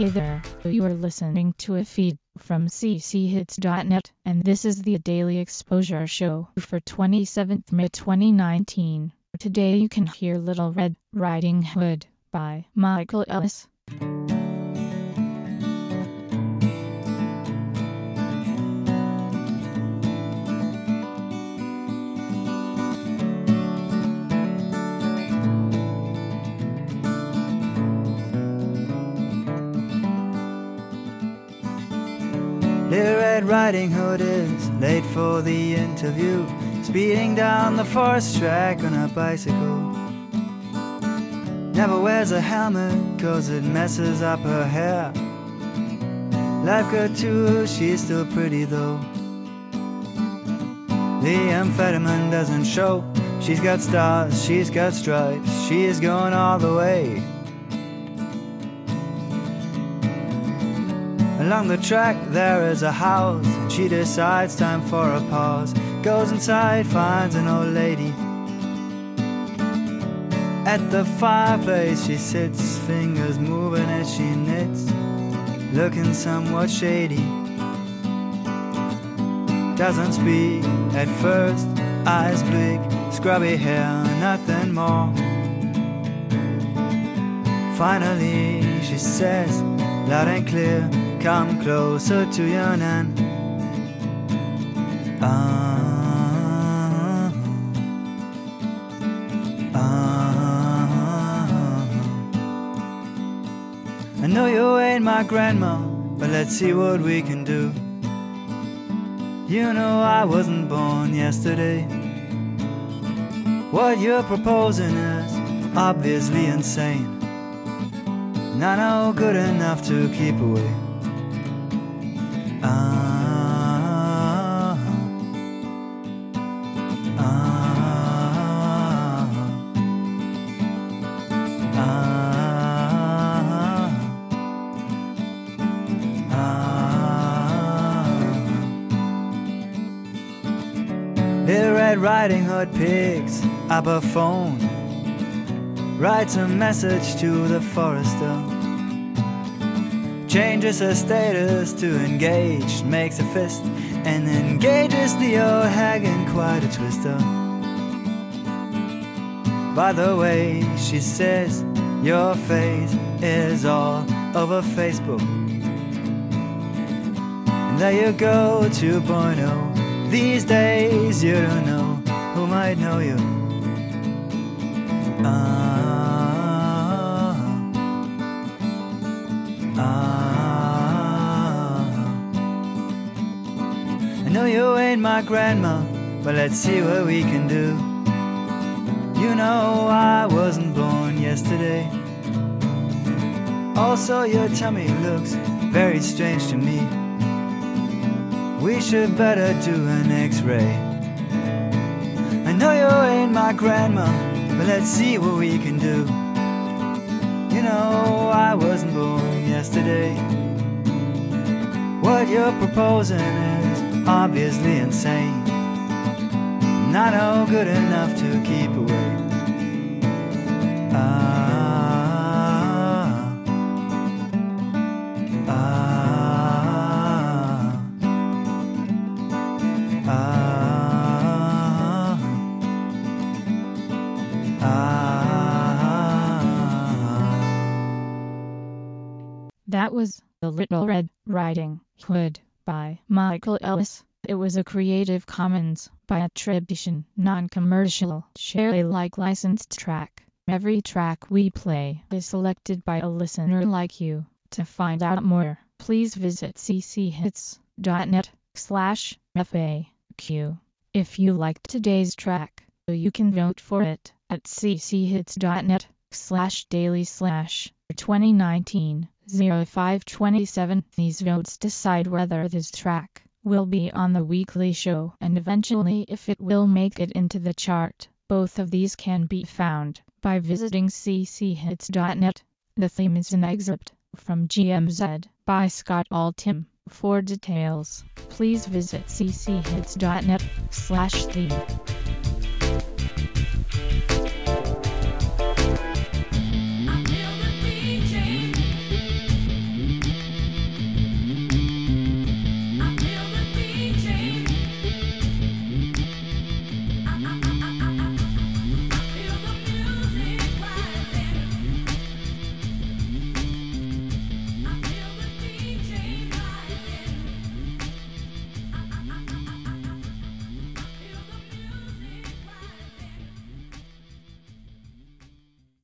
Hey there, you are listening to a feed from cchits.net, and this is the Daily Exposure Show for 27th May 2019. Today you can hear Little Red Riding Hood by Michael Ellis. Little Red Riding Hood is late for the interview, speeding down the forest track on a bicycle. Never wears a helmet cause it messes up her hair. Life good to her, she's still pretty though. The amphetamine doesn't show. She's got stars, she's got stripes, she is going all the way. Along the track there is a house. She decides time for a pause. Goes inside, finds an old lady. At the fireplace she sits, fingers moving as she knits, looking somewhat shady. Doesn't speak at first, eyes bleak, scrubby hair, nothing more. Finally she says, loud and clear, come closer to your nan. I know you ain't my grandma, but let's see what we can do. You know I wasn't born yesterday. What you're proposing is obviously insane. Not no good enough to keep away. Little Red Riding Hood picks up a phone, writes a message to the forester, changes her status to engaged, makes a fist, and engages the old hag in quite a twister. By the way, she says, your face is all over Facebook. And there you go, 2.0. These days you don't know who might know you. I know you ain't my grandma, but let's see what we can do. You know I wasn't born yesterday. Also your tummy looks very strange to me. We should better do an x-ray. I know you ain't my grandma, but let's see what we can do. You know I wasn't born yesterday. What you're proposing is obviously insane. Not no good enough to keep away. That was The Little Red Riding Hood by Michael Ellis. It was a Creative Commons by attribution, non-commercial, share Alike licensed track. Every track we play is selected by a listener like you. To find out more, please visit cchits.net/FAQ. If you liked today's track, you can vote for it at cchits.net/daily/2019-0527. These votes decide whether this track will be on the weekly show and eventually if it will make it into the chart. Both of these can be found by visiting cchits.net. The theme is an excerpt from GMZ by Scott Altham. For details, please visit cchits.net/theme.